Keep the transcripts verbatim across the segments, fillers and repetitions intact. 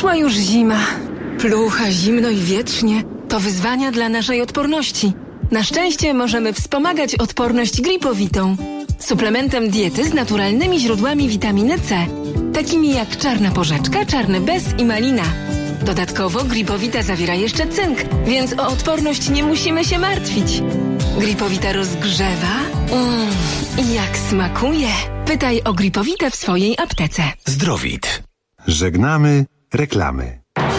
Przyszła już zima. Plucha, zimno i wietrznie. To wyzwania dla naszej odporności. Na szczęście możemy wspomagać odporność gripowitą. Suplementem diety z naturalnymi źródłami witaminy C. Takimi jak czarna porzeczka, czarny bez i malina. Dodatkowo gripowita zawiera jeszcze cynk, więc o odporność nie musimy się martwić. Gripowita rozgrzewa. Mmm, i jak smakuje. Pytaj o gripowitę w swojej aptece. Zdrowit. Żegnamy reklamy.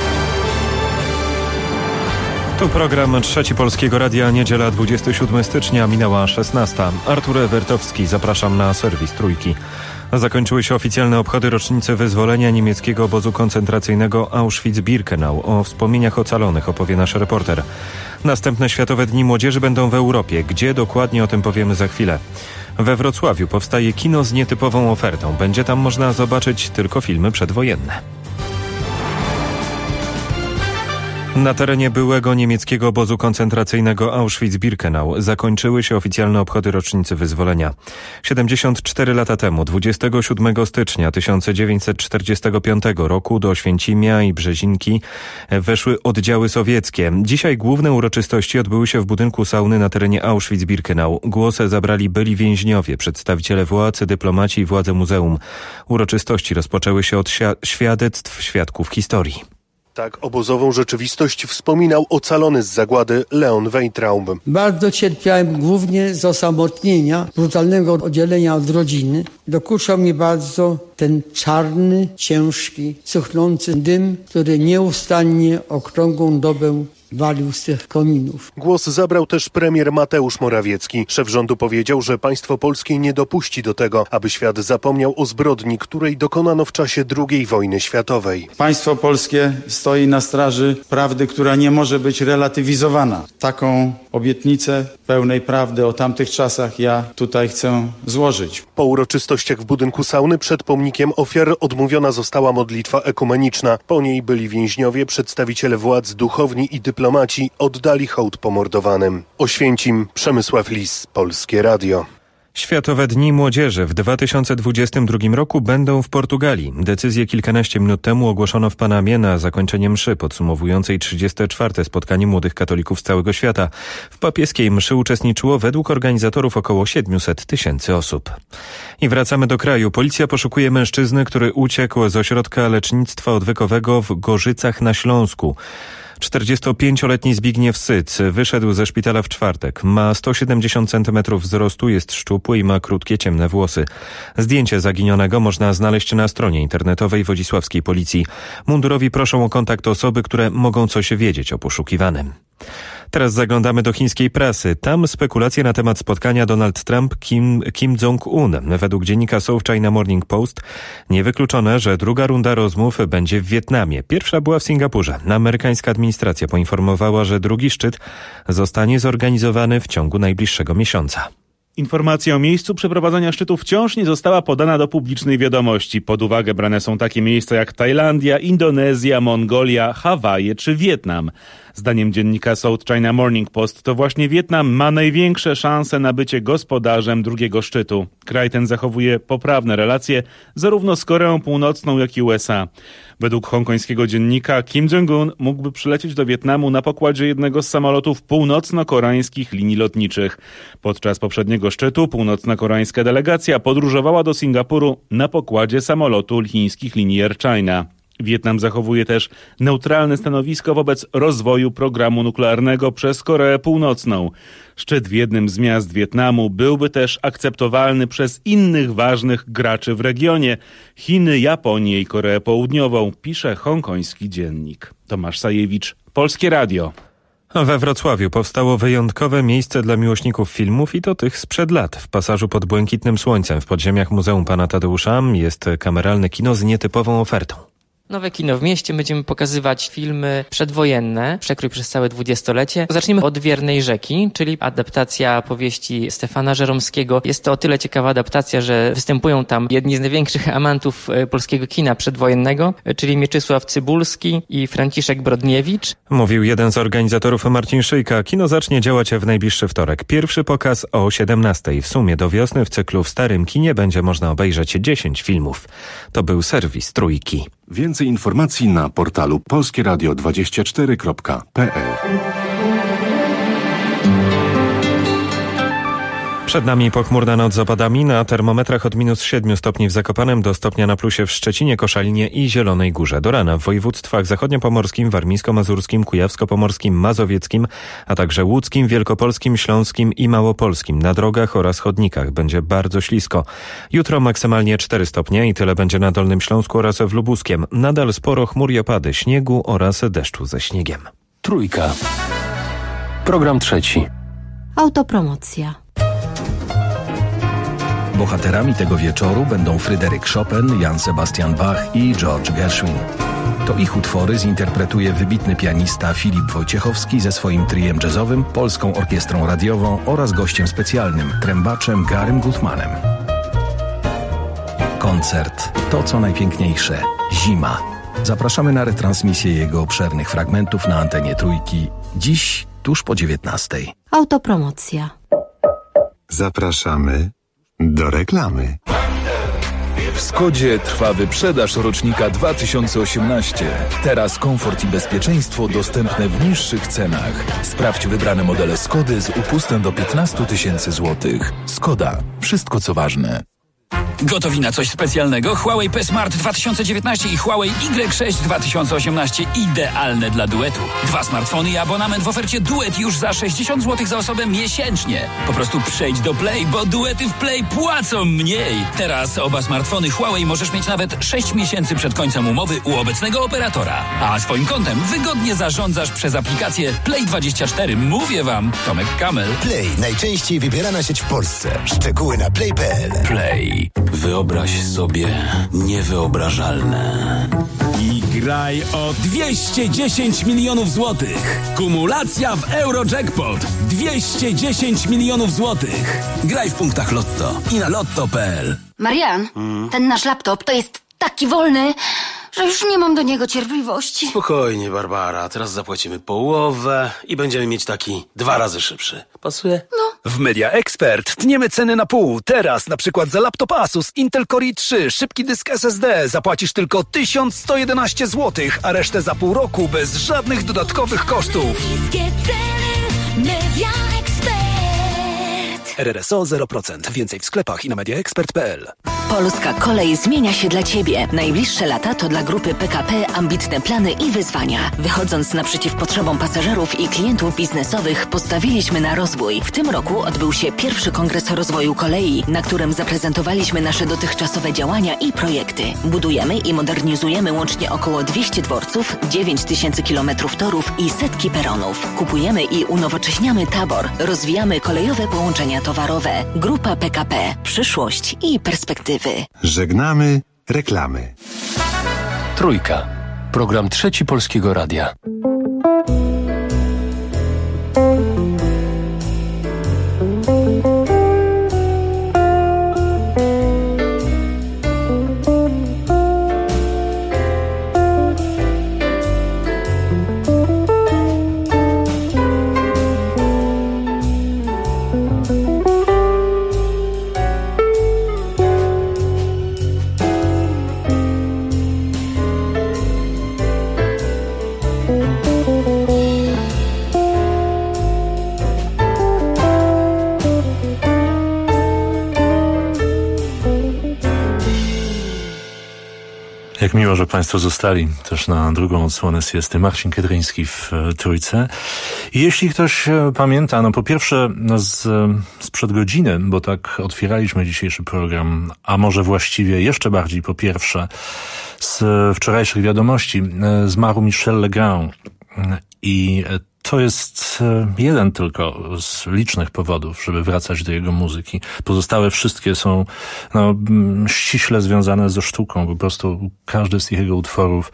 Tu program Trzeci Polskiego Radia, niedziela dwudziestego siódmego stycznia, minęła szesnasta. Artur Ewertowski, zapraszam na serwis Trójki. Zakończyły się oficjalne obchody rocznicy wyzwolenia niemieckiego obozu koncentracyjnego Auschwitz-Birkenau. O wspomnieniach ocalonych opowie nasz reporter. Następne Światowe Dni Młodzieży będą w Europie. Gdzie dokładnie, o tym powiemy za chwilę. We Wrocławiu powstaje kino z nietypową ofertą. Będzie tam można zobaczyć tylko filmy przedwojenne. Na terenie byłego niemieckiego obozu koncentracyjnego Auschwitz-Birkenau zakończyły się oficjalne obchody rocznicy wyzwolenia. siedemdziesiąt cztery lata temu, dwudziestego siódmego stycznia tysiąc dziewięćset czterdziestego piątego roku do Oświęcimia i Brzezinki weszły oddziały sowieckie. Dzisiaj główne uroczystości odbyły się w budynku sauny na terenie Auschwitz-Birkenau. Głos zabrali byli więźniowie, przedstawiciele władz, dyplomaci i władze muzeum. Uroczystości rozpoczęły się od świadectw świadków historii. Tak obozową rzeczywistość wspominał ocalony z zagłady Leon Weintraub. Bardzo cierpiałem głównie z osamotnienia, brutalnego oddzielenia od rodziny. Dokuczał mi bardzo ten czarny, ciężki, cuchnący dym, który nieustannie okrągłą dobę walił z tych kominów. Głos zabrał też premier Mateusz Morawiecki. Szef rządu powiedział, że państwo polskie nie dopuści do tego, aby świat zapomniał o zbrodni, której dokonano w czasie drugiej wojny światowej. Państwo polskie stoi na straży prawdy, która nie może być relatywizowana. Taką obietnicę pełnej prawdy o tamtych czasach ja tutaj chcę złożyć. Po uroczystościach w budynku sauny przed pomnikiem ofiar odmówiona została modlitwa ekumeniczna. Po niej byli więźniowie, przedstawiciele władz, duchowni i dyplomaci. Dyplomaci oddali hołd pomordowanym. Oświęcim, Przemysław Lis, Polskie Radio. Światowe Dni Młodzieży w dwa tysiące dwudziestym drugim roku będą w Portugalii. Decyzję kilkanaście minut temu ogłoszono w Panamie na zakończenie mszy podsumowującej trzydzieste czwarte spotkanie młodych katolików z całego świata. W papieskiej mszy uczestniczyło według organizatorów około siedemset tysięcy osób. I wracamy do kraju. Policja poszukuje mężczyzny, który uciekł z ośrodka lecznictwa odwykowego w Gorzycach na Śląsku. czterdziestopięcioletni Zbigniew Syc wyszedł ze szpitala w czwartek. Ma sto siedemdziesiąt centymetrów wzrostu, jest szczupły i ma krótkie, ciemne włosy. Zdjęcie zaginionego można znaleźć na stronie internetowej wodzisławskiej policji. Mundurowi proszą o kontakt osoby, które mogą coś wiedzieć o poszukiwanym. Teraz zaglądamy do chińskiej prasy. Tam spekulacje na temat spotkania Donald Trump-Kim Kim Jong-un. Według dziennika South China Morning Post niewykluczone, że druga runda rozmów będzie w Wietnamie. Pierwsza była w Singapurze. Amerykańska administracja poinformowała, że drugi szczyt zostanie zorganizowany w ciągu najbliższego miesiąca. Informacja o miejscu przeprowadzenia szczytu wciąż nie została podana do publicznej wiadomości. Pod uwagę brane są takie miejsca jak Tajlandia, Indonezja, Mongolia, Hawaje czy Wietnam. Zdaniem dziennika South China Morning Post to właśnie Wietnam ma największe szanse na bycie gospodarzem drugiego szczytu. Kraj ten zachowuje poprawne relacje zarówno z Koreą Północną, jak i U S A. Według hongkońskiego dziennika Kim Jong-un mógłby przylecieć do Wietnamu na pokładzie jednego z samolotów północno-koreańskich linii lotniczych. Podczas poprzedniego szczytu północno-koreańska delegacja podróżowała do Singapuru na pokładzie samolotu chińskich linii Air China. Wietnam zachowuje też neutralne stanowisko wobec rozwoju programu nuklearnego przez Koreę Północną. Szczyt w jednym z miast Wietnamu byłby też akceptowalny przez innych ważnych graczy w regionie – Chiny, Japonię i Koreę Południową, pisze hongkoński dziennik. Tomasz Sajewicz, Polskie Radio. We Wrocławiu powstało wyjątkowe miejsce dla miłośników filmów i to tych sprzed lat. W pasażu pod Błękitnym Słońcem w podziemiach Muzeum Pana Tadeusza jest kameralne kino z nietypową ofertą. Nowe kino w mieście. Będziemy pokazywać filmy przedwojenne, przekrój przez całe dwudziestolecie. Zaczniemy od Wiernej Rzeki, czyli adaptacja powieści Stefana Żeromskiego. Jest to o tyle ciekawa adaptacja, że występują tam jedni z największych amantów polskiego kina przedwojennego, czyli Mieczysław Cybulski i Franciszek Brodniewicz. Mówił jeden z organizatorów Marcin Szyjka. Kino zacznie działać w najbliższy wtorek. Pierwszy pokaz o siedemnastej. W sumie do wiosny w cyklu w Starym Kinie będzie można obejrzeć dziesięć filmów. To był serwis Trójki. Więcej Więcej informacji na portalu polskie radio dwadzieścia cztery kropka p l. Przed nami pochmurna noc z opadami, na termometrach od minus siedmiu stopni w Zakopanem do stopnia na plusie w Szczecinie, Koszalinie i Zielonej Górze. Do rana w województwach zachodniopomorskim, warmińsko-mazurskim, kujawsko-pomorskim, mazowieckim, a także łódzkim, wielkopolskim, śląskim i małopolskim. Na drogach oraz chodnikach będzie bardzo ślisko. Jutro maksymalnie cztery stopnie i tyle będzie na Dolnym Śląsku oraz w Lubuskiem. Nadal sporo chmur i opady, śniegu oraz deszczu ze śniegiem. Trójka. Program trzeci. Autopromocja. Bohaterami tego wieczoru będą Fryderyk Chopin, Jan Sebastian Bach i George Gershwin. To ich utwory zinterpretuje wybitny pianista Filip Wojciechowski ze swoim triem jazzowym, Polską Orkiestrą Radiową oraz gościem specjalnym, trębaczem Garym Gutmanem. Koncert To co najpiękniejsze. Zima. Zapraszamy na retransmisję jego obszernych fragmentów na antenie Trójki. Dziś tuż po dziewiętnastej. Autopromocja. Zapraszamy do reklamy. W Skodzie trwa wyprzedaż rocznika dwa tysiące osiemnaście. Teraz komfort i bezpieczeństwo dostępne w niższych cenach. Sprawdź wybrane modele Skody z upustem do piętnaście tysięcy złotych. Skoda. Wszystko co ważne. Gotowi na coś specjalnego? Huawei P Smart dwa tysiące dziewiętnaście i Huawei Y sześć dwa tysiące osiemnaście idealne dla duetu. Dwa smartfony i abonament w ofercie duet już za sześćdziesiąt złotych za osobę miesięcznie. Po prostu przejdź do Play, bo duety w Play płacą mniej. Teraz oba smartfony Huawei możesz mieć nawet sześć miesięcy przed końcem umowy u obecnego operatora. A swoim kontem wygodnie zarządzasz przez aplikację Play dwadzieścia cztery. Mówię wam, Tomek Kamel. Play. Najczęściej wybierana sieć w Polsce. Szczegóły na play kropka p l. Play. Wyobraź sobie niewyobrażalne. I graj o dwieście dziesięć milionów złotych. Kumulacja w Eurojackpot. dwieście dziesięć milionów złotych. Graj w punktach Lotto i na lotto kropka p l. Marian, hmm? ten nasz laptop to jest taki wolny, że już nie mam do niego cierpliwości. Spokojnie, Barbara. Teraz zapłacimy połowę i będziemy mieć taki dwa razy szybszy. Pasuje? No. W Media Expert tniemy ceny na pół. Teraz na przykład za laptop Asus Intel Core i trzy, szybki dysk S S D zapłacisz tylko tysiąc sto jedenaście złotych, a resztę za pół roku bez żadnych dodatkowych kosztów. Media Expert. R R S O zero procent. Więcej w sklepach i na media expert kropka p l. Polska Kolej zmienia się dla Ciebie. Najbliższe lata to dla grupy P K P ambitne plany i wyzwania. Wychodząc naprzeciw potrzebom pasażerów i klientów biznesowych, postawiliśmy na rozwój. W tym roku odbył się pierwszy Kongres Rozwoju Kolei, na którym zaprezentowaliśmy nasze dotychczasowe działania i projekty. Budujemy i modernizujemy łącznie około dwieście dworców, dziewięć tysięcy kilometrów torów i setki peronów. Kupujemy i unowocześniamy tabor. Rozwijamy kolejowe połączenia towarowe. Grupa P K P. Przyszłość i perspektywy. Żegnamy reklamy. Trójka. Program trzeci Polskiego Radia. Jak miło, że Państwo zostali też na drugą odsłonę siesty. Marcin Kiedryński w Trójce. I jeśli ktoś pamięta, no po pierwsze no z, sprzed godziny, bo tak otwieraliśmy dzisiejszy program, a może właściwie jeszcze bardziej po pierwsze z wczorajszych wiadomości, zmarł Michel Legrand. I to jest jeden tylko z licznych powodów, żeby wracać do jego muzyki. Pozostałe wszystkie są no, ściśle związane ze sztuką. Po prostu każdy z tych jego utworów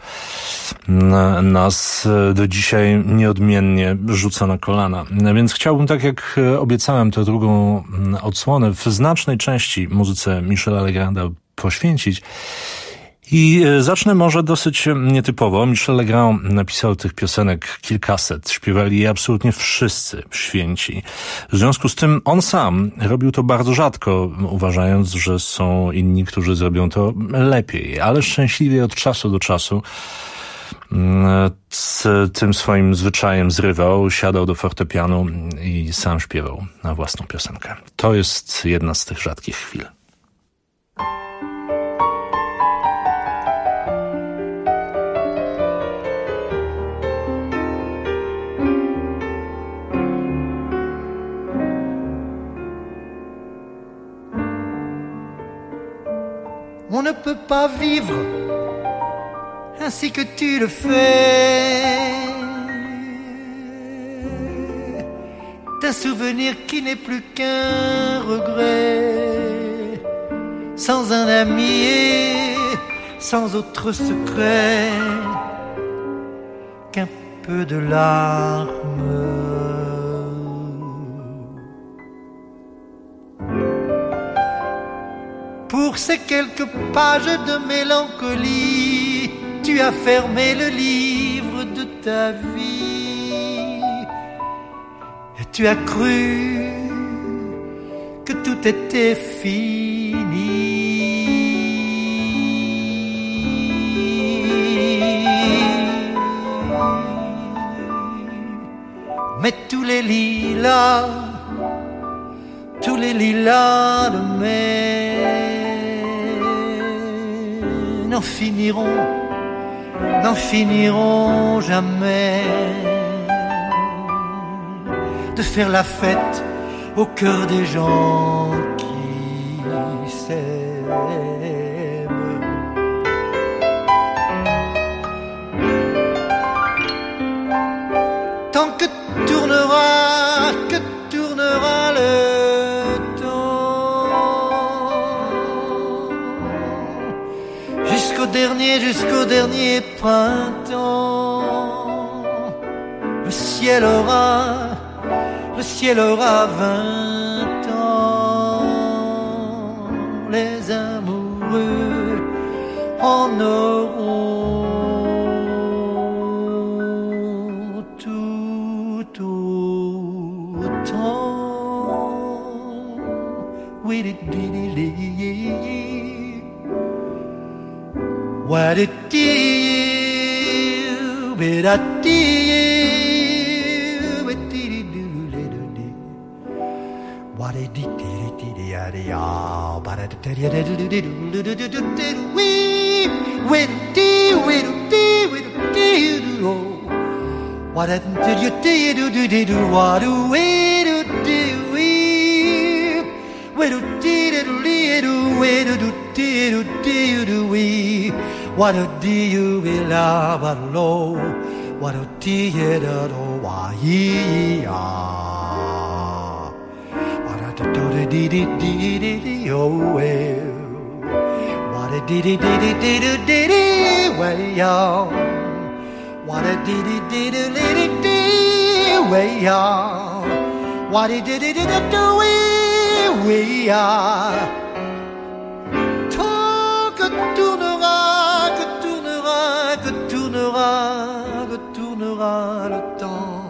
nas do dzisiaj nieodmiennie rzuca na kolana. Więc chciałbym, tak jak obiecałem, tę drugą odsłonę w znacznej części muzyce Michela Legranda poświęcić. I zacznę może dosyć nietypowo. Michel Legrand napisał tych piosenek kilkaset. Śpiewali je absolutnie wszyscy święci. W związku z tym on sam robił to bardzo rzadko, uważając, że są inni, którzy zrobią to lepiej. Ale szczęśliwie od czasu do czasu z tym swoim zwyczajem zrywał, siadał do fortepianu i sam śpiewał na własną piosenkę. To jest jedna z tych rzadkich chwil. On ne peut pas vivre ainsi que tu le fais, d'un souvenir qui n'est plus qu'un regret, sans un ami et sans autre secret qu'un peu de larmes. Pour ces quelques pages de mélancolie, tu as fermé le livre de ta vie et tu as cru que tout était fini. Mais tous les lilas, tous les lilas de mai n'en finiront, n'en finiront jamais de faire la fête au cœur des gens qui s'aiment. Tant que tournera, que tournera le Jusqu'au dernier, jusqu'au dernier printemps, le ciel aura, le ciel aura vingt ans. Les amoureux en auront tout autant. Oui, di di di di. What it do, but I do, but did do little do. What it did, did did did ya, but I did did did did did did we, we do, we do, we do. What it did you do do do do what do we do do we, we do did do do we do do do do we. What a dear we love a low, what a dear da do why ya. What a do do di di di di di oh well. What a di di di di di di di di well ya. What a di di di di di di di well ya. What a di di di di di we ya. Tant que tournera, que tournera, que tournera, que tournera le temps,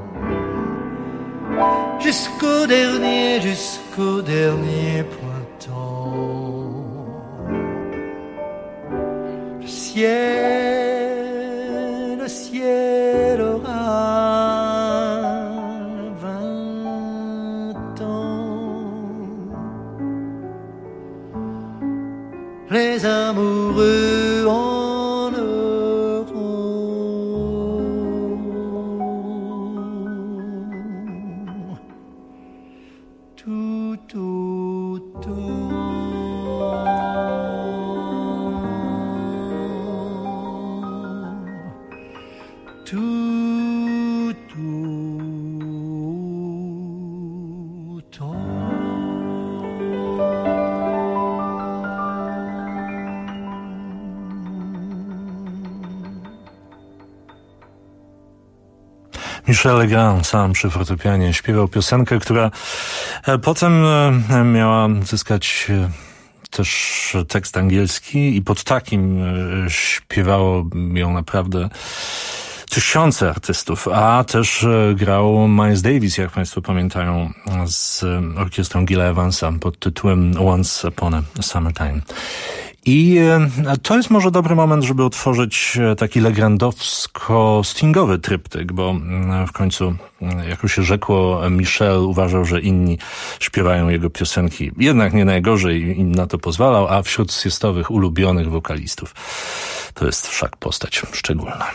jusqu'au dernier, jusqu'au dernier printemps. Le ciel, le ciel aura vingt ans. Les amoureux en auront tout autant. Tout autant. Michel Legrand sam przy fortepianie śpiewał piosenkę, która potem miała zyskać też tekst angielski i pod takim śpiewało ją naprawdę tysiące artystów, a też grał Miles Davis, jak Państwo pamiętają, z orkiestrą Gilla Evansa pod tytułem Once Upon a Summertime. I to jest może dobry moment, żeby otworzyć taki legrandowsko-stingowy tryptyk, bo w końcu, jak już się rzekło, Michel uważał, że inni śpiewają jego piosenki jednak nie najgorzej, im na to pozwalał, a wśród siestowych ulubionych wokalistów to jest wszak postać szczególna.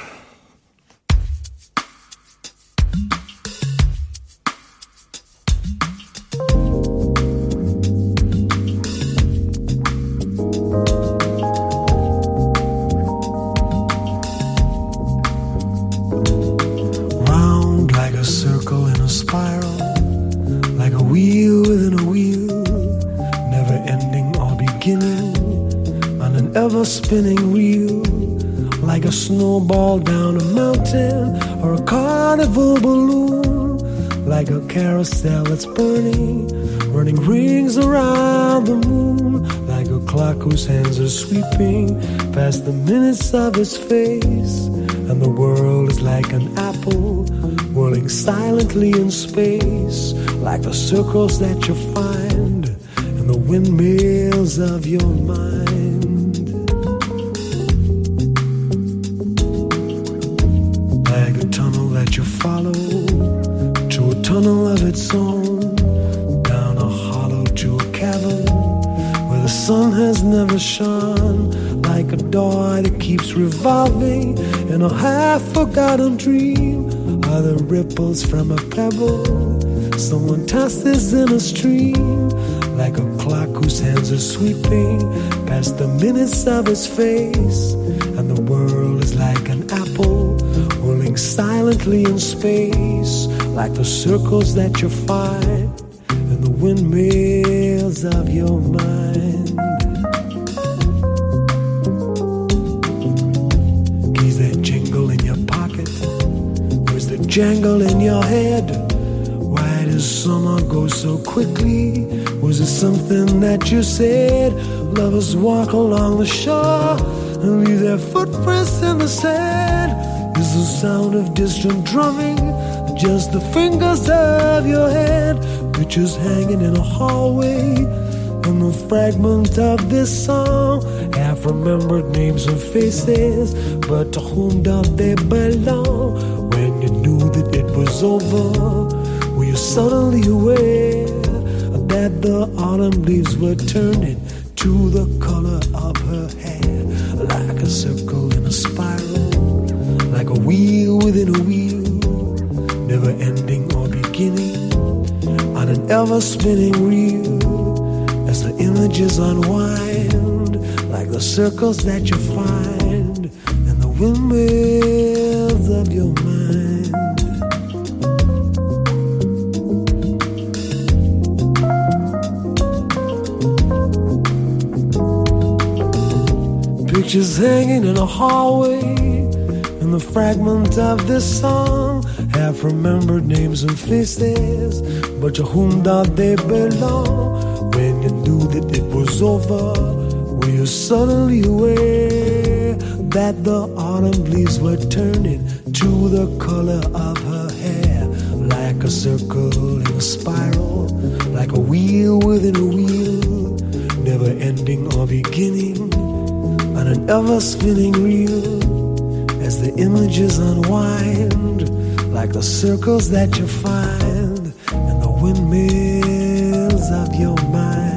Spiral, like a wheel within a wheel, never ending or beginning, on an ever-spinning reel, like a snowball down a mountain, or a carnival balloon, like a carousel that's burning, running rings around the moon, like a clock whose hands are sweeping past the minutes of its face, and the world is like an apple whirling silently in space, like the circles that you find in the windmills of your mind. Like a tunnel that you follow to a tunnel of its own, down a hollow to a cavern where the sun has never shone, like a door that keeps revolving in a half-forgotten dream, are the ripples from a pebble someone tosses in a stream, like a clock whose hands are sweeping past the minutes of its face, and the world is like an apple whirling silently in space, like the circles that you find in the windmills of your mind. Keys that jingle in your pocket, the jangle in your head. Why does summer go so quickly? Was it something that you said? Lovers walk along the shore and leave their footprints in the sand. Is the sound of distant drumming just the fingers of your hand? Pictures hanging in a hallway, and the fragment of this song, half-remembered names and faces, but to whom do they belong? When you knew that it was over, were you suddenly aware that the autumn leaves were turning to the color of her hair? Like a circle in a spiral, like a wheel within a wheel, never ending or beginning, on an ever-spinning reel, as the images unwind, like the circles that you find in the windmills of your mind. Pictures hanging in a hallway, and the fragment of this song, half-remembered names and faces, but to whom do they belong? When you knew that it was over, were you suddenly aware that the autumn leaves were turning to the color of her hair? Like a circle in a spiral, like a wheel within a wheel, never ending or beginning, on an ever-spinning reel, as the images unwind, like the circles that you find in the windmills of your mind.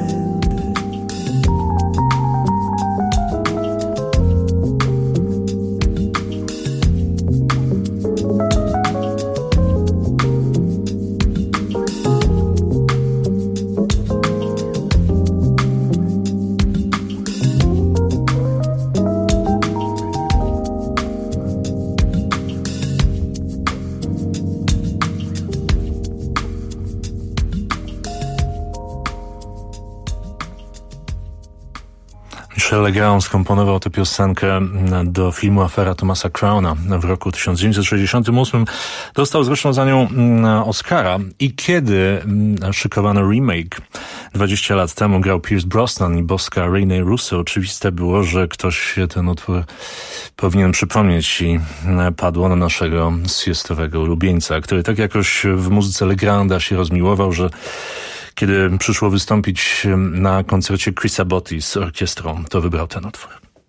Michel Legrand skomponował tę piosenkę do filmu Afera Thomasa Crowna w roku tysiąc dziewięćset sześćdziesiątym ósmym. Dostał zresztą za nią Oscara i kiedy szykowano remake dwadzieścia lat temu, grał Pierce Brosnan i boska Rene Russo, oczywiste było, że ktoś się ten utwór powinien przypomnieć i padło na naszego siestowego ulubieńca, który tak jakoś w muzyce Legranda się rozmiłował, że kiedy przyszło wystąpić na koncercie Chrisa Botti z orkiestrą, to wybrał ten utwór.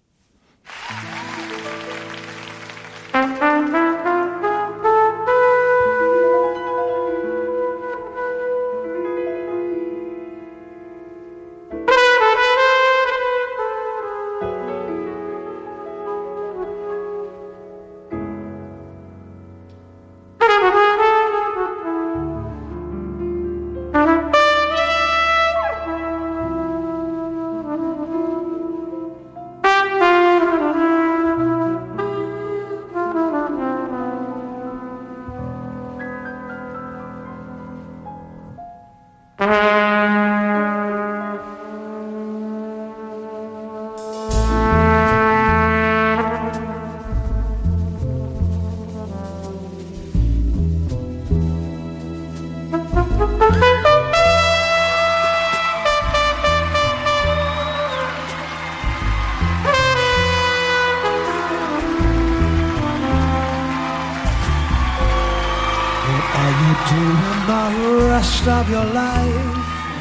Of your life,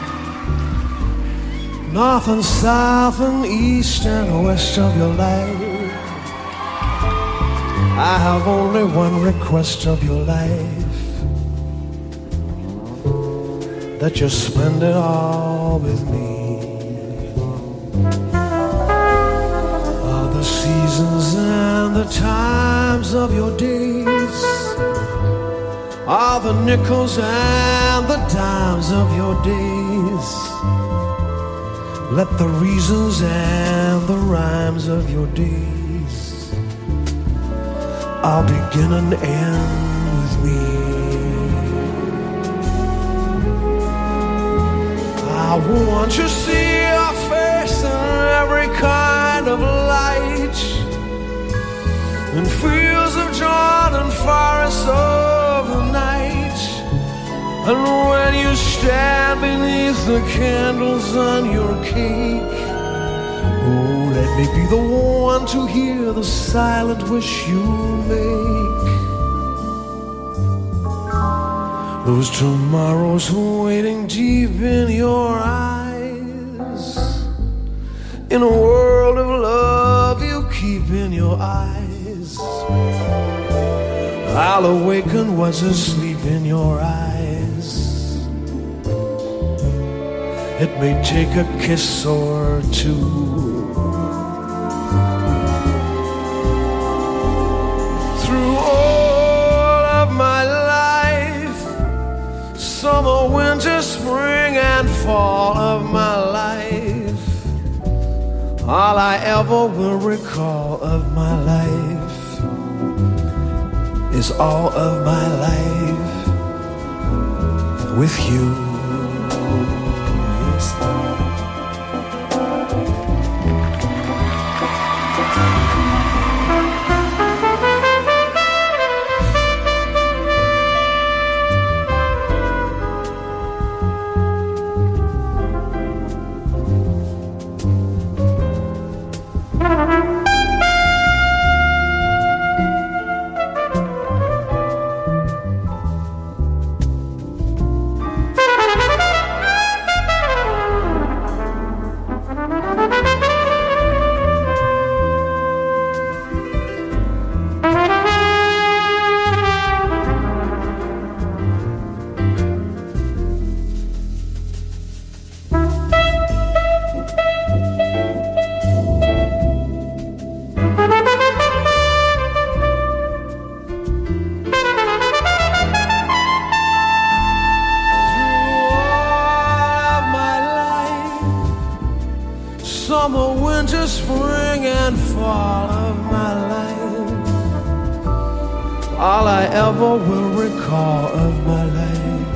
north and south and east and west of your life, I have only one request of your life, that you spend it all with me. All the seasons and the times of your days, all the nickels and the dimes of your days, let the reasons and the rhymes of your days all begin and end with me. I want to see your face in every kind of light, in fields of Jordan and forests of the night. And when you stand beneath the candles on your cake, oh, let me be the one to hear the silent wish you make. Those tomorrows waiting deep in your eyes, in a world of love you keep in your eyes, I'll awaken what's asleep in your eyes. It may take a kiss or two. Through all of my life, summer, winter, spring, and fall of my life, all I ever will recall of my life is all of my life with you. Summer, winter, spring, and fall of my life, all I ever will recall of my life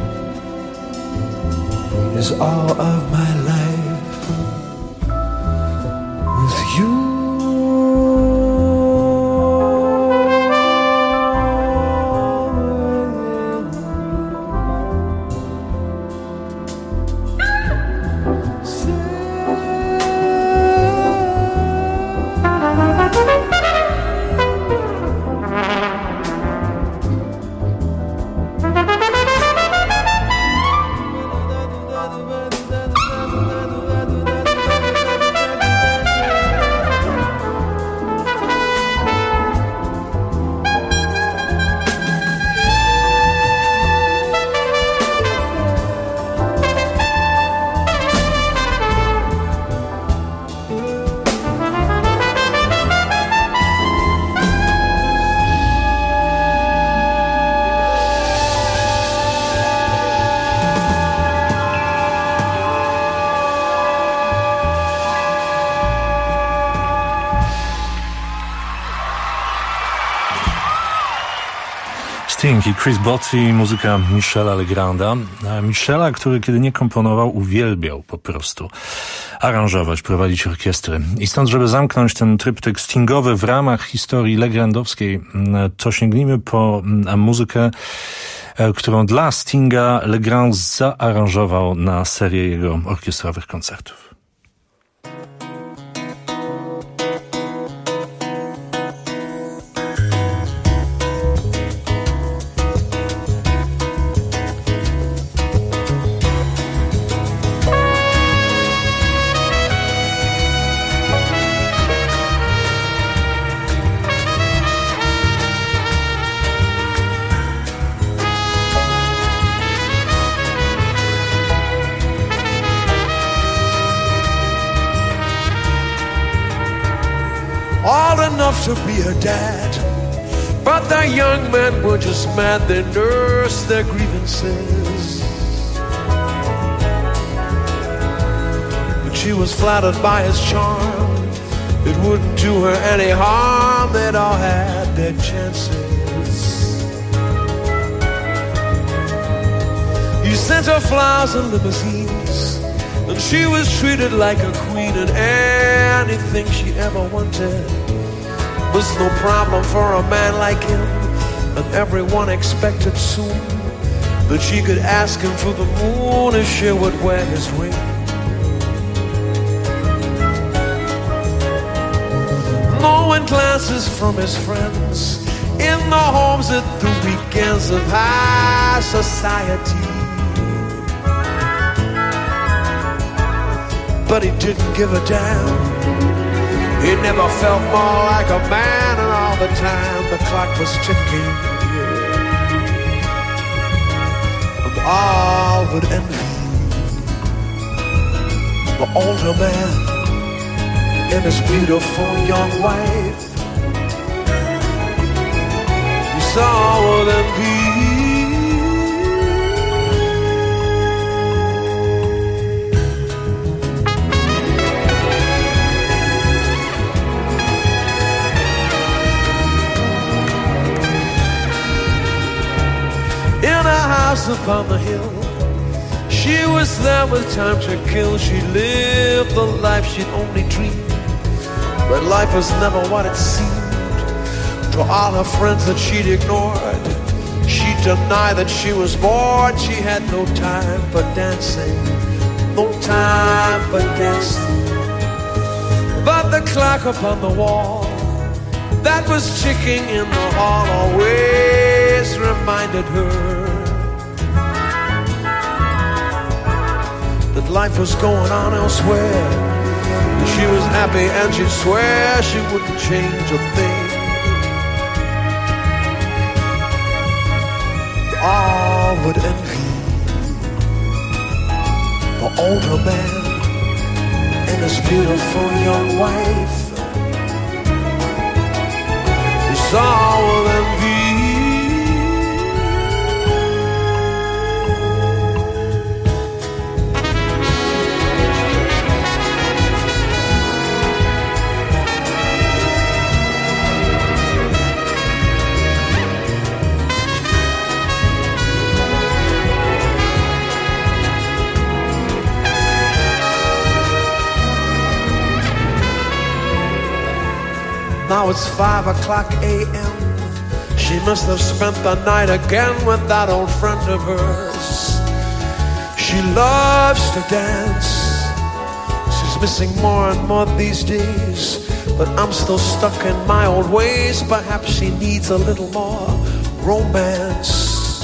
is all of my life with you. Sting i Chris Botti, muzyka Michela Legranda. Michela, który kiedy nie komponował, uwielbiał po prostu aranżować, prowadzić orkiestry. I stąd, żeby zamknąć ten tryptyk Stingowy w ramach historii legrandowskiej, to sięgnijmy po muzykę, którą dla Stinga Legrand zaaranżował na serię jego orkiestrowych koncertów. All enough to be her dad, but the young men were just mad. They nursed their grievances, but she was flattered by his charm. It wouldn't do her any harm. They'd all had their chances. He sent her flowers and limousines, and she was treated like a queen, and anything she ever wanted was no problem for a man like him. And everyone expected soon that she could ask him for the moon if she would wear his ring. Knowing glances from his friends in the homes at the weekends of high society, but he didn't give a damn. He never felt more like a man, and all the time the clock was ticking, and all would envy the older man and his beautiful young wife. You saw would envy. Upon the hill, she was there with time to kill. She lived the life she'd only dreamed, but life was never what it seemed. To all her friends that she'd ignored, she denied that she was bored. She had no time for dancing, no time for dancing. But the clock upon the wall that was ticking in the hall always reminded her that life was going on elsewhere. She was happy and she'd swear she wouldn't change a thing. All would envy the older man and his beautiful young wife. Yes, all would envy. Now it's five o'clock a m She must have spent the night again with that old friend of hers. She loves to dance. She's missing more and more these days, but I'm still stuck in my old ways. Perhaps she needs a little more romance.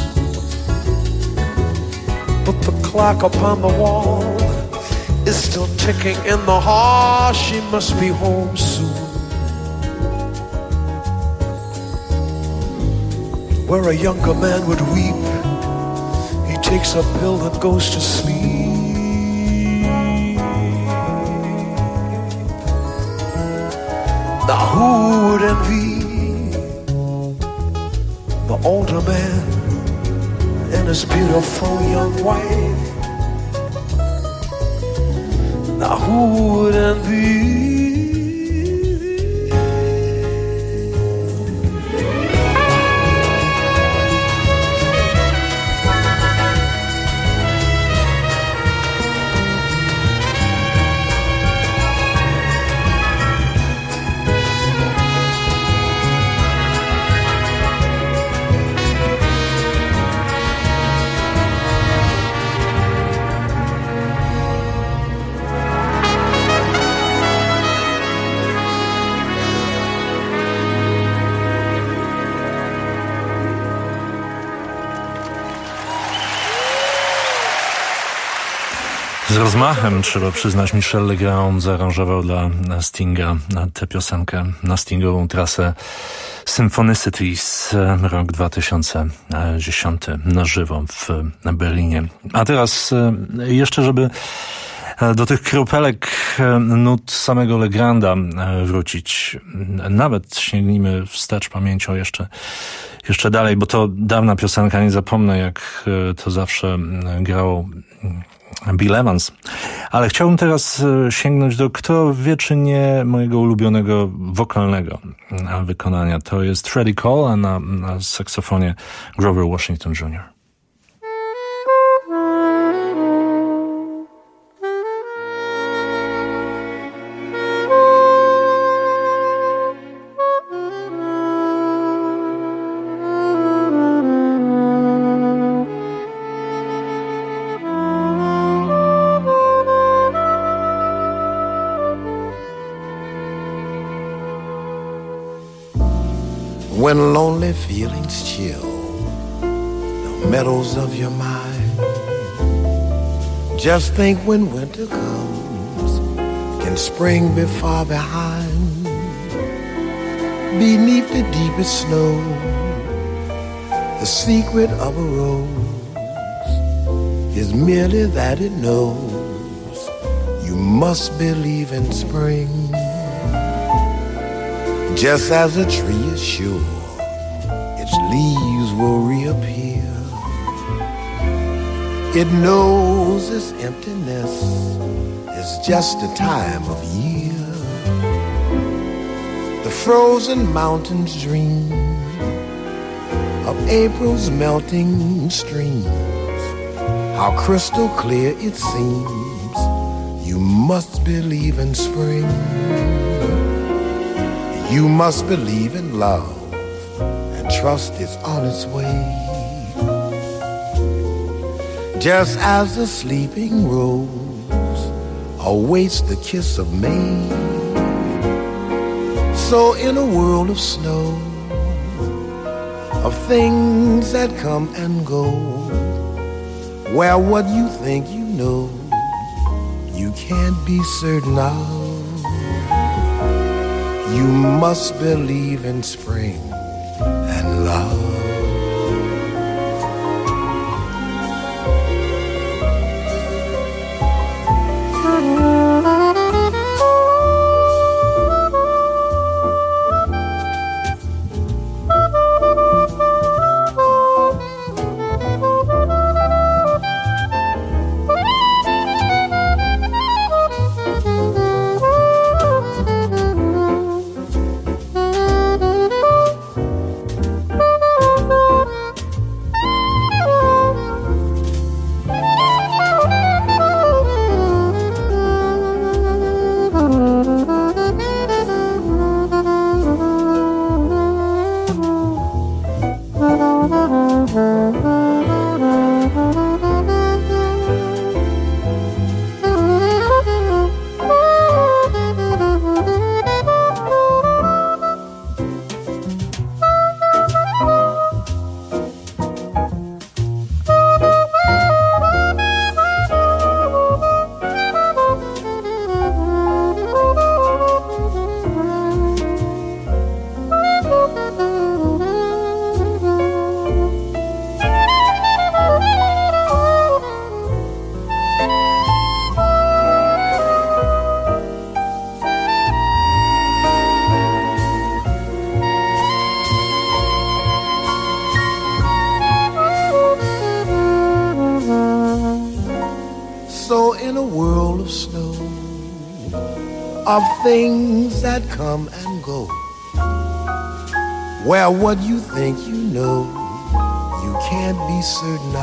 But the clock upon the wall is still ticking in the hall. She must be home soon, where a younger man would weep. He takes a pill and goes to sleep. Now who would envy the older man and his beautiful young wife? Now who would envy? Z rozmachem, trzeba przyznać, Michel Legrand zaaranżował dla Stinga tę piosenkę na Stingową trasę Symphonicities, rok dwa tysiące dziesiąty, na żywo w Berlinie. A teraz jeszcze, żeby do tych kropelek nut samego Legranda wrócić. Nawet sięgnijmy wstecz pamięcią jeszcze, jeszcze dalej, bo to dawna piosenka, nie zapomnę, jak to zawsze grało Bill Evans. Ale chciałbym teraz sięgnąć do, kto wie czy nie, mojego ulubionego wokalnego wykonania. To jest Freddie Cole, a na, na saksofonie Grover Washington junior When lonely feelings chill the meadows of your mind, just think when winter comes, can spring be far behind? Beneath the deepest snow, the secret of a rose is merely that it knows you must believe in spring. Just as a tree is sure its leaves will reappear, it knows its emptiness is just a time of year. The frozen mountains dream of April's melting streams. How crystal clear it seems, you must believe in spring. You must believe in love and trust it's on its way. Just as the sleeping rose awaits the kiss of May, so in a world of snow, of things that come and go, where what you think you know, you can't be certain of. You must believe in spring and love. Of things that come and go, where what you think you know, you can't be certain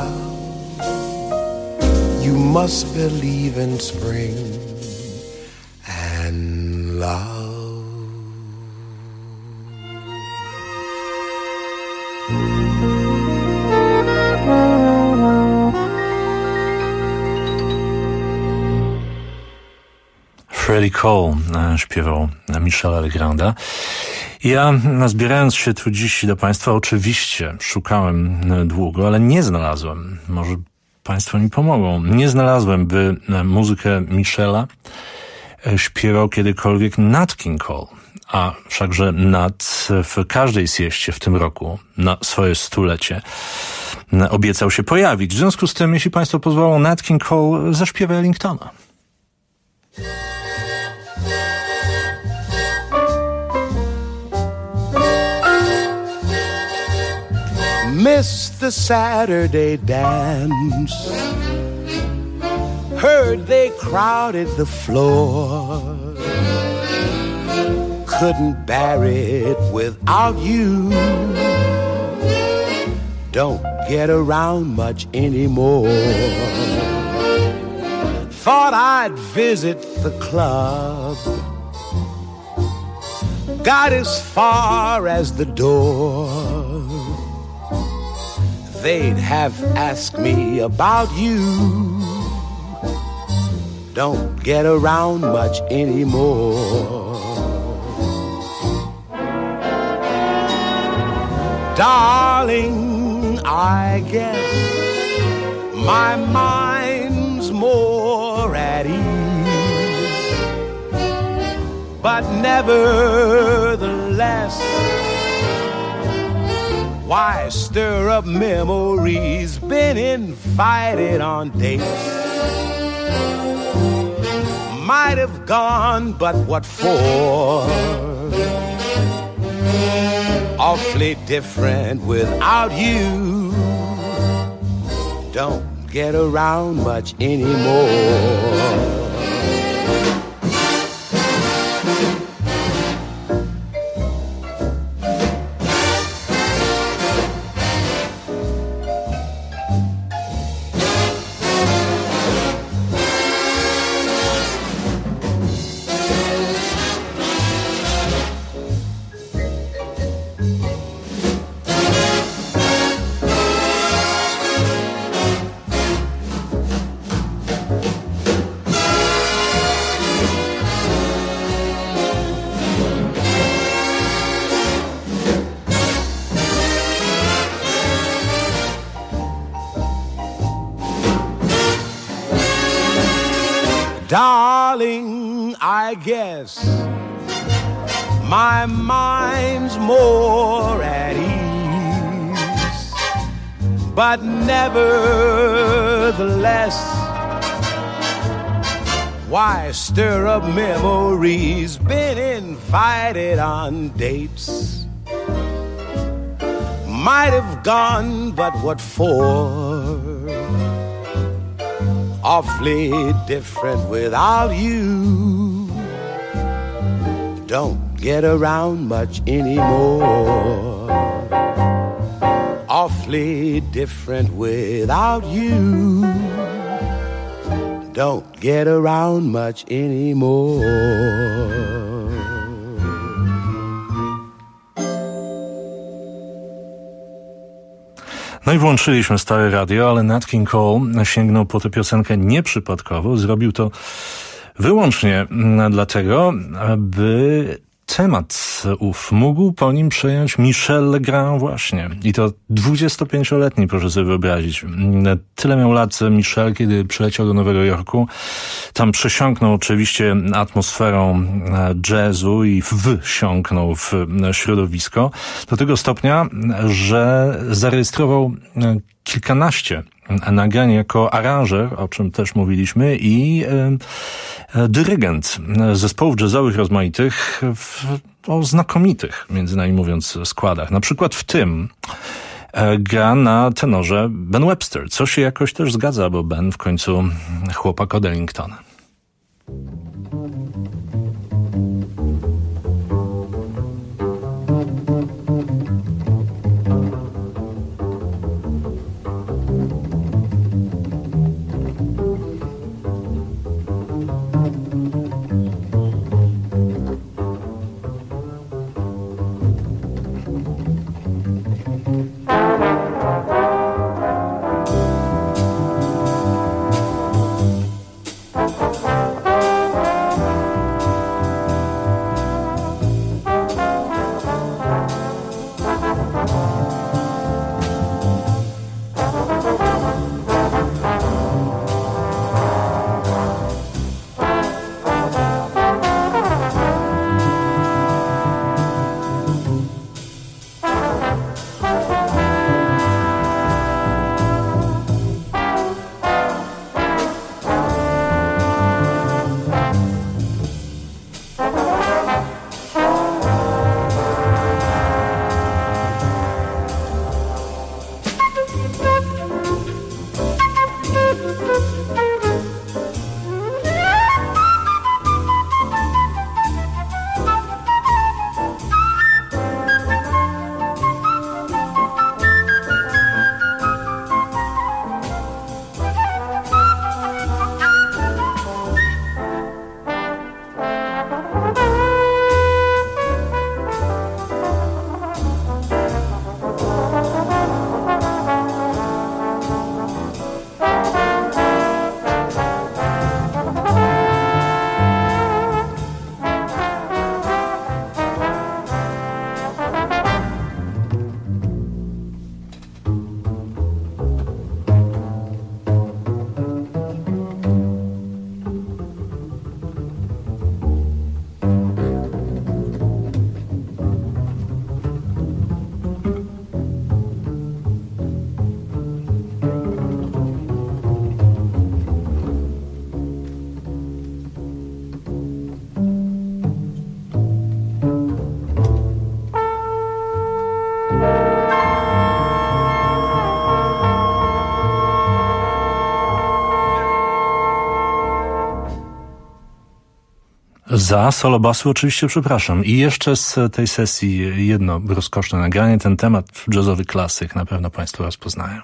of. You must believe in spring and love. Freddie Cole śpiewał Michela Legranda. Ja, zbierając się tu dziś do Państwa, oczywiście szukałem długo, ale nie znalazłem. Może państwo mi pomogą. Nie znalazłem, by muzykę Michela śpiewał kiedykolwiek Nat King Cole. A wszakże Nat w każdej sieście w tym roku na swoje stulecie obiecał się pojawić. W związku z tym, jeśli państwo pozwolą, Nat King Cole zaśpiewa Ellingtona. Missed the Saturday dance. Heard they crowded the floor. Couldn't bear it without you. Don't get around much anymore. Thought I'd visit the club. Got as far as the door. They'd have asked me about you. Don't get around much anymore. Darling, I guess my mind's more at ease, but nevertheless, why stir up memories? Been invited on dates. Might have gone, but what for? Awfully different without you. Don't get around much anymore. Darling, I guess my mind's more at ease, but nevertheless, why stir up memories? Been invited on dates. Might have gone, but what for? Awfully different without you. Don't get around much anymore. Awfully different without you. Don't get around much anymore. No i włączyliśmy stare radio, ale Nat King Cole sięgnął po tę piosenkę nieprzypadkowo. Zrobił to wyłącznie dlatego, by temat ów mógł po nim przejąć Michel Legrand właśnie. I to dwudziestopięcioletni, proszę sobie wyobrazić. Tyle miał lat Michel, kiedy przyleciał do Nowego Jorku. Tam przesiąknął oczywiście atmosferą jazzu i wsiąknął w środowisko. Do tego stopnia, że zarejestrował kilkanaście nagrań jako aranżer, o czym też mówiliśmy, i e, dyrygent zespołów jazzowych rozmaitych w o znakomitych, między nami mówiąc, składach. Na przykład w tym e, gra na tenorze Ben Webster, co się jakoś też zgadza, bo Ben w końcu chłopak od Ellingtona. Za solo basu oczywiście przepraszam. I jeszcze z tej sesji jedno rozkoszne nagranie. Ten temat, jazzowy klasyk, na pewno Państwo rozpoznają.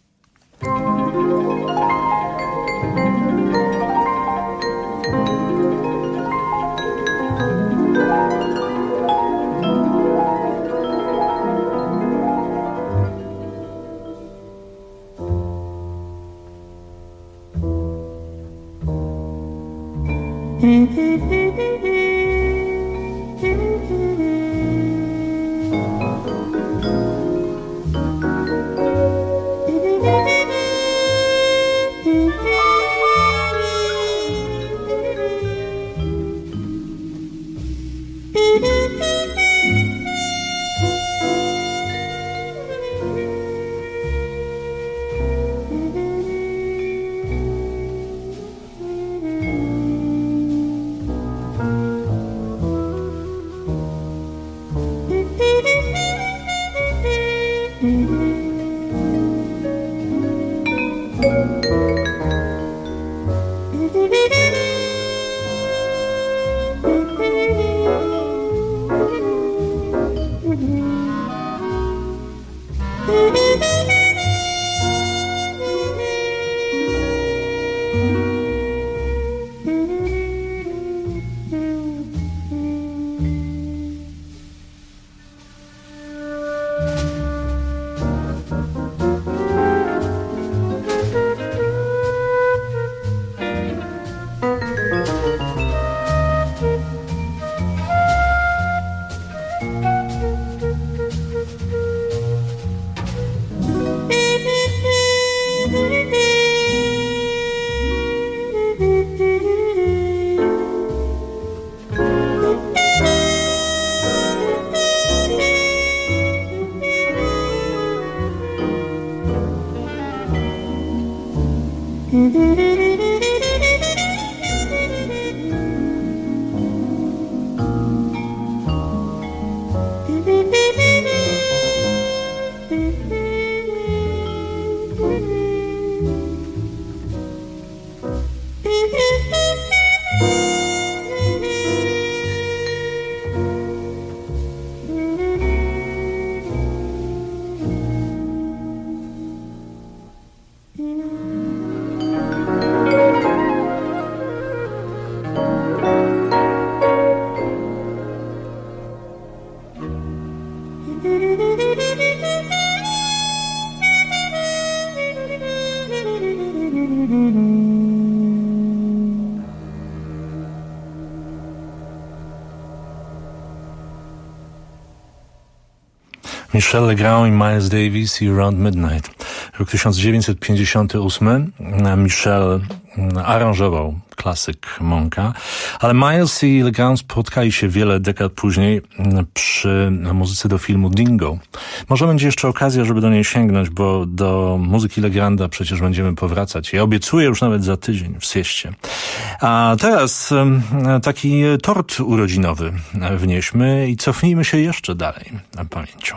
Michel Legrand i Miles Davis i Around Midnight. Rok tysiąc dziewięćset pięćdziesiąty ósmy. Michel aranżował klasyk Monka, ale Miles i Legrand spotkali się wiele dekad później przy muzyce do filmu Dingo. Może będzie jeszcze okazja, żeby do niej sięgnąć, bo do muzyki Legranda przecież będziemy powracać. Ja obiecuję już nawet za tydzień w sieście. A teraz taki tort urodzinowy wnieśmy i cofnijmy się jeszcze dalej pamięcią.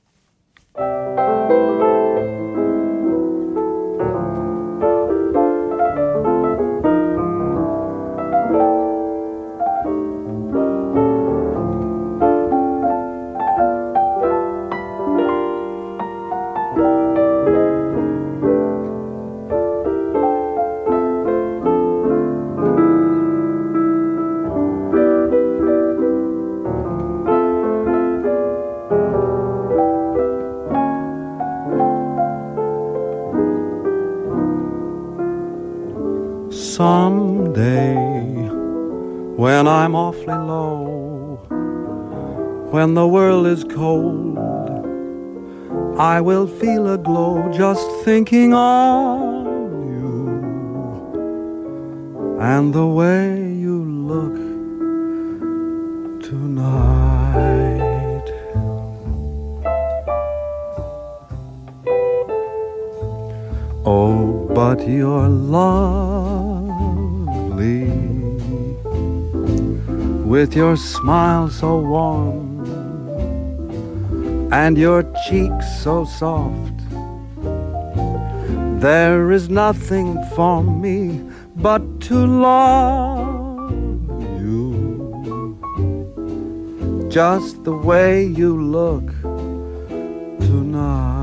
Someday, when I'm awfully low, when the world is cold, I will feel a glow just thinking of you and the way you look tonight. Oh, but you're lovely, with your smile so warm and your cheeks so soft. There is nothing for me but to love you just the way you look tonight.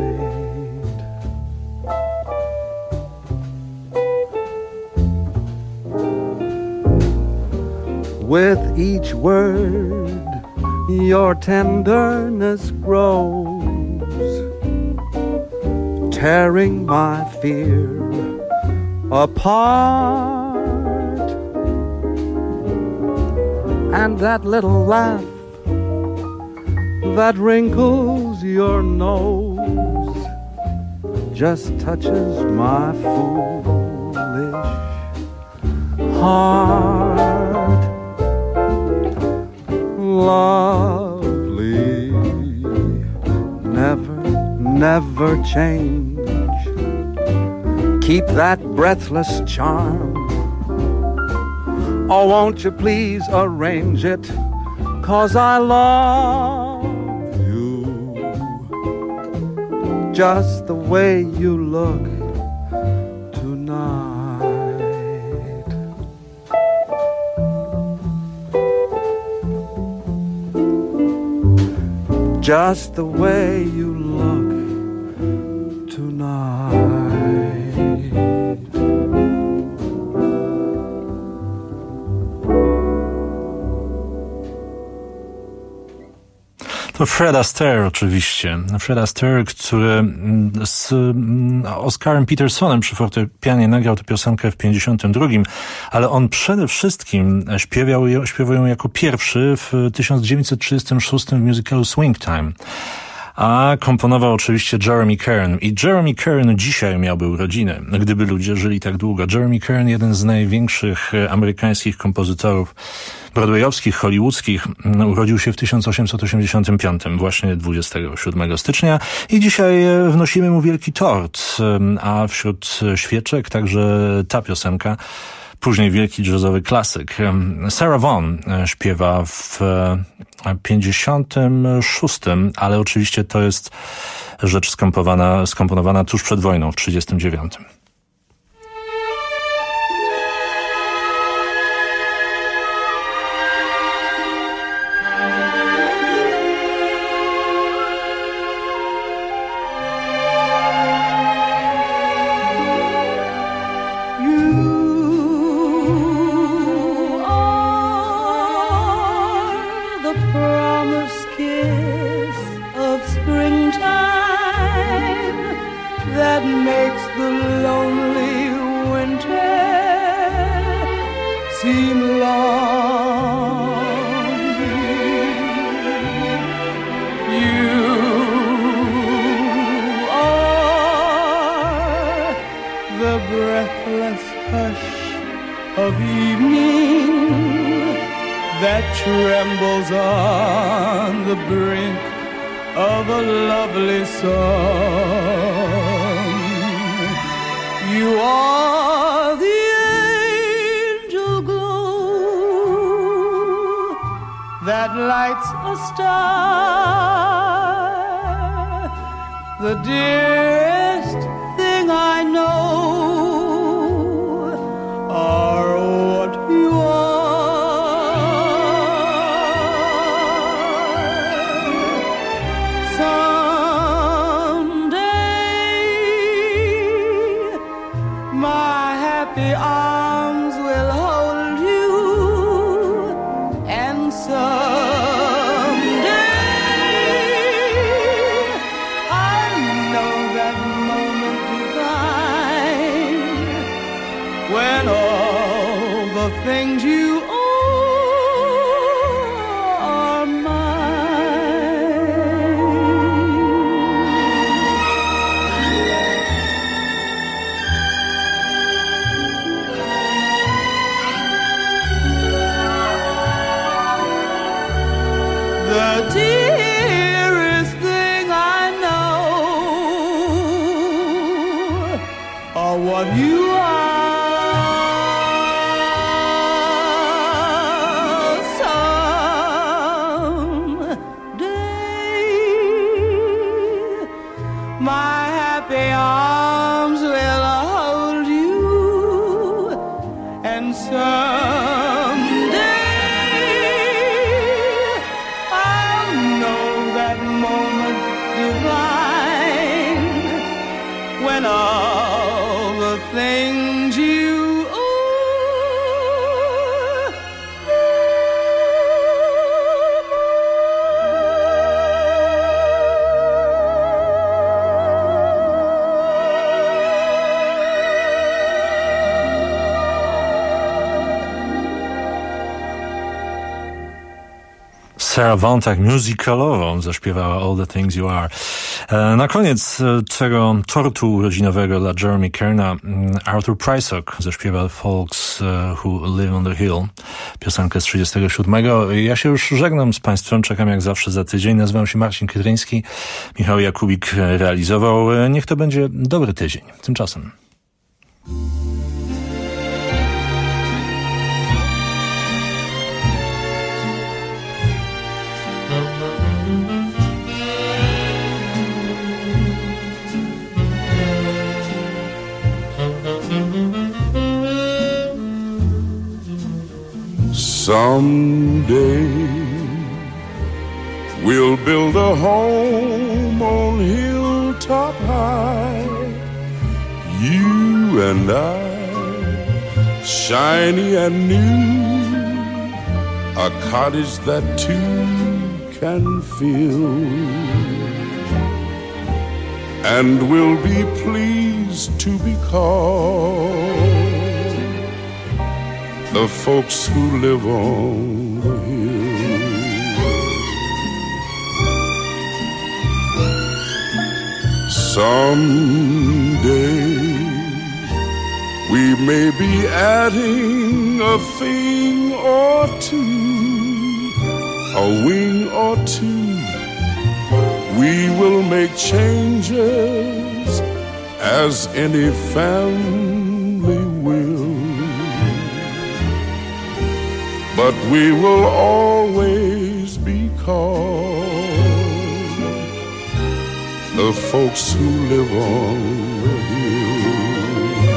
With each word, your tenderness grows, tearing my fear apart. And that little laugh that wrinkles your nose just touches my foolish heart. Lovely, never, never change. Keep that breathless charm. Oh, won't you please arrange it? 'Cause I love you just the way you look tonight. Just the way you look tonight. To Fred Astaire oczywiście. Fred Astaire, który z Oscarem Petersonem przy fortepianie nagrał tę piosenkę w pięćdziesiątym drugim, ale on przede wszystkim śpiewał, śpiewał ją jako pierwszy w tysiąc dziewięćset trzydziestym szóstym w musicalu Swing Time. A komponował oczywiście Jeremy Kern. I Jeremy Kern dzisiaj miałby urodziny, gdyby ludzie żyli tak długo. Jeremy Kern, jeden z największych amerykańskich kompozytorów broadwayowskich, hollywoodzkich, urodził się w tysiąc osiemset osiemdziesiątym piątym, właśnie dwudziestego siódmego stycznia. I dzisiaj wnosimy mu wielki tort, a wśród świeczek także ta piosenka, później wielki jazzowy klasyk. Sarah Vaughan śpiewa w pięćdziesiątym szóstym, ale oczywiście to jest rzecz skomponowana, skomponowana tuż przed wojną w trzydziestym dziewiątym. Trembles on the brink of a lovely song. You are the angel glow that lights a star, the dearest thing I know are what you are. Things you owe are mine. The dearest thing I know are what you are. and all the things you owe. Sarah Vaughan tak musicalową zaśpiewała All the Things You Are. Na koniec tego tortu urodzinowego dla Jeremy Kerna Arthur Prysock zaśpiewał Folks Who Live on the Hill, piosenkę z trzydziestego siódmego. Ja się już żegnam z Państwem, czekam jak zawsze za tydzień. Nazywam się Marcin Kydryński, Michał Jakubik realizował. Niech to będzie dobry tydzień. Tymczasem. Someday we'll build a home on hilltop high, you and I, shiny and new, a cottage that two can fill, and we'll be pleased to be called the folks who live on the hill. Someday we may be adding a thing or two, a wing or two. We will make changes as any family will, but we will always be called the folks who live on the hill.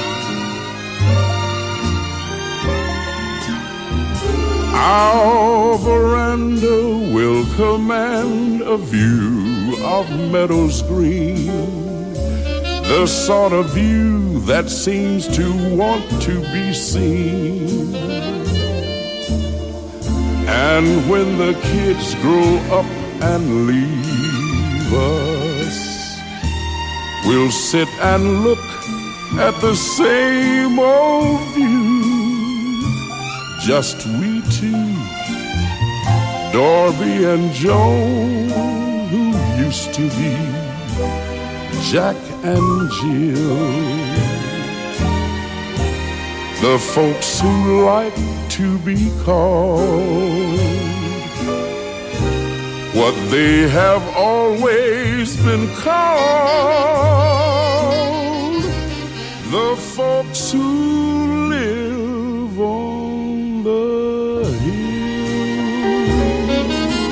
Our veranda will command a view of meadows green, the sort of view that seems to want to be seen. And when the kids grow up and leave us, we'll sit and look at the same old view, just we two, Dorothy and Joan, who used to be Jack and Jill, the folks who like to be called what they have always been called, the folks who live on the hill.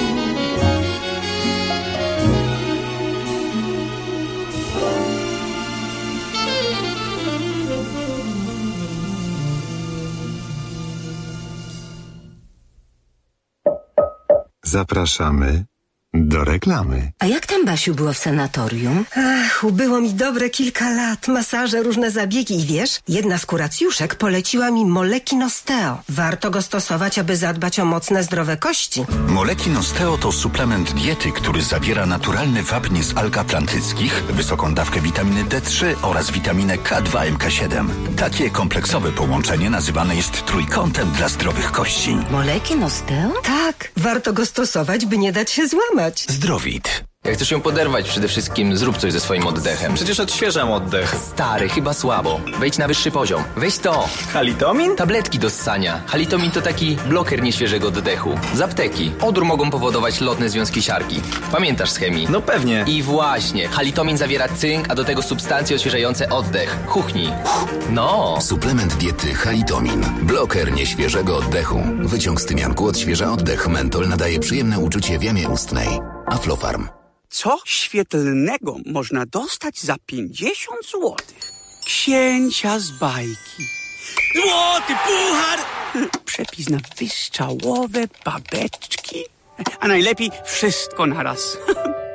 Zapraszamy do reklamy. A jak tam, Basiu, było w sanatorium? Ach, ubyło mi dobre kilka lat. Masaże, różne zabiegi i wiesz, jedna z kuracjuszek poleciła mi Molekin Osteo. Warto go stosować, aby zadbać o mocne, zdrowe kości. Molekin Osteo to suplement diety, który zawiera naturalny wapń z alg atlantyckich, wysoką dawkę witaminy D trzy oraz witaminę K dwa M K siedem. Takie kompleksowe połączenie nazywane jest trójkątem dla zdrowych kości. Molekin Osteo? Tak, warto go stosować, by nie dać się złamać. Zdrowit. Jak chcesz ją poderwać, przede wszystkim zrób coś ze swoim oddechem. Przecież odświeżam oddech. Stary, chyba słabo. Wejdź na wyższy poziom. Weź to. Halitomin? Tabletki do ssania. Halitomin to taki bloker nieświeżego oddechu. Z apteki. Odór mogą powodować lotne związki siarki. Pamiętasz z chemii? No pewnie. I właśnie. Halitomin zawiera cynk, a do tego substancje odświeżające oddech. Chuchnij. No. Suplement diety Halitomin. Bloker nieświeżego oddechu. Wyciąg z tymianku odświeża oddech. Mentol nadaje przyjemne uczucie w jamie ustnej. Aflofarm. Co świetlnego można dostać za pięćdziesiąt złotych? Księcia z bajki. Złoty puchar! Przepis na wystrzałowe babeczki. A najlepiej wszystko naraz.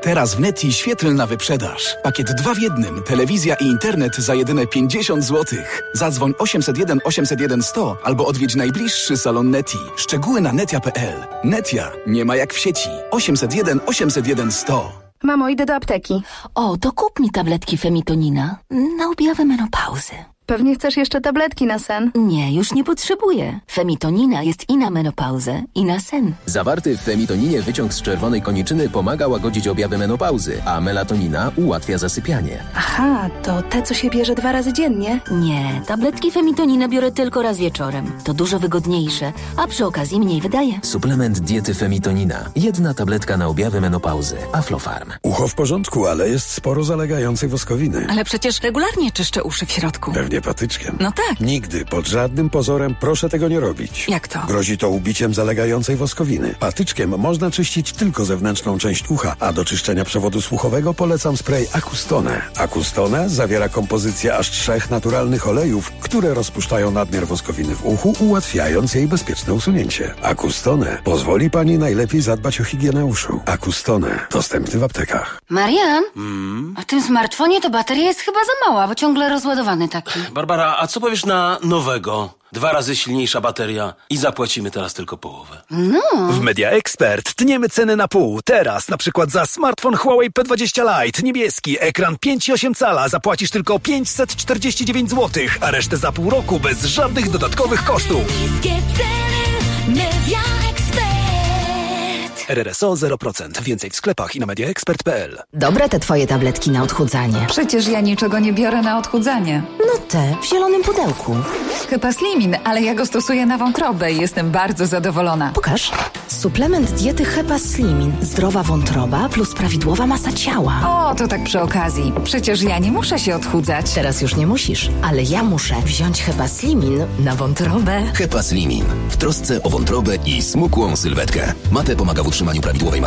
Teraz w Neti świetlna wyprzedaż. Pakiet dwa w jednym. Telewizja i internet za jedyne pięćdziesiąt złotych. Zadzwoń osiemset jeden osiemset jeden sto albo odwiedź najbliższy salon Neti. Szczegóły na netia kropka p l. Netia nie ma jak w sieci. osiemset jeden osiemset jeden sto. Mamo, idę do apteki. O, to kup mi tabletki Femitonina na objawę menopauzy. Pewnie chcesz jeszcze tabletki na sen? Nie, już nie potrzebuję. Femitonina jest i na menopauzę, i na sen. Zawarty w femitoninie wyciąg z czerwonej koniczyny pomaga łagodzić objawy menopauzy, a melatonina ułatwia zasypianie. Aha, to te, co się bierze dwa razy dziennie? Nie, tabletki Femitonina biorę tylko raz wieczorem. To dużo wygodniejsze, a przy okazji mniej wydaje. Suplement diety Femitonina. Jedna tabletka na objawy menopauzy. Aflofarm. Ucho w porządku, ale jest sporo zalegającej woskowiny. Ale przecież regularnie czyszczę uszy w środku. Pewnie patyczkiem. No tak. Nigdy, pod żadnym pozorem proszę tego nie robić. Jak to? Grozi to ubiciem zalegającej woskowiny. Patyczkiem można czyścić tylko zewnętrzną część ucha, a do czyszczenia przewodu słuchowego polecam spray Acustone. Acustone zawiera kompozycję aż trzech naturalnych olejów, które rozpuszczają nadmiar woskowiny w uchu, ułatwiając jej bezpieczne usunięcie. Acustone pozwoli pani najlepiej zadbać o higienę uszu. Acustone. Dostępny w aptekach. Marian, Mm. a w tym smartfonie to bateria jest chyba za mała, bo ciągle rozładowany taki. Barbara, a co powiesz na nowego? Dwa razy silniejsza bateria i zapłacimy teraz tylko połowę. No. W Media Expert tniemy ceny na pół. Teraz na przykład za smartfon Huawei P dwadzieścia Lite niebieski, ekran pięć i osiem cala zapłacisz tylko pięćset czterdzieści dziewięć złotych, a resztę za pół roku bez żadnych dodatkowych kosztów. R R S O zero procent. Więcej w sklepach i na mediaexpert kropka p l. Dobre te twoje tabletki na odchudzanie. Przecież ja niczego nie biorę na odchudzanie. No te, w zielonym pudełku. Chyba Slimin, ale ja go stosuję na wątrobę i jestem bardzo zadowolona. Pokaż. Suplement diety Hepa Slimin. Zdrowa wątroba plus prawidłowa masa ciała. O, to tak przy okazji. Przecież ja nie muszę się odchudzać. Teraz już nie musisz, ale ja muszę wziąć Hepa Slimin na wątrobę. Hepa Slimin. W trosce o wątrobę i smukłą sylwetkę. Mate pomaga w utrzymaniu prawidłowej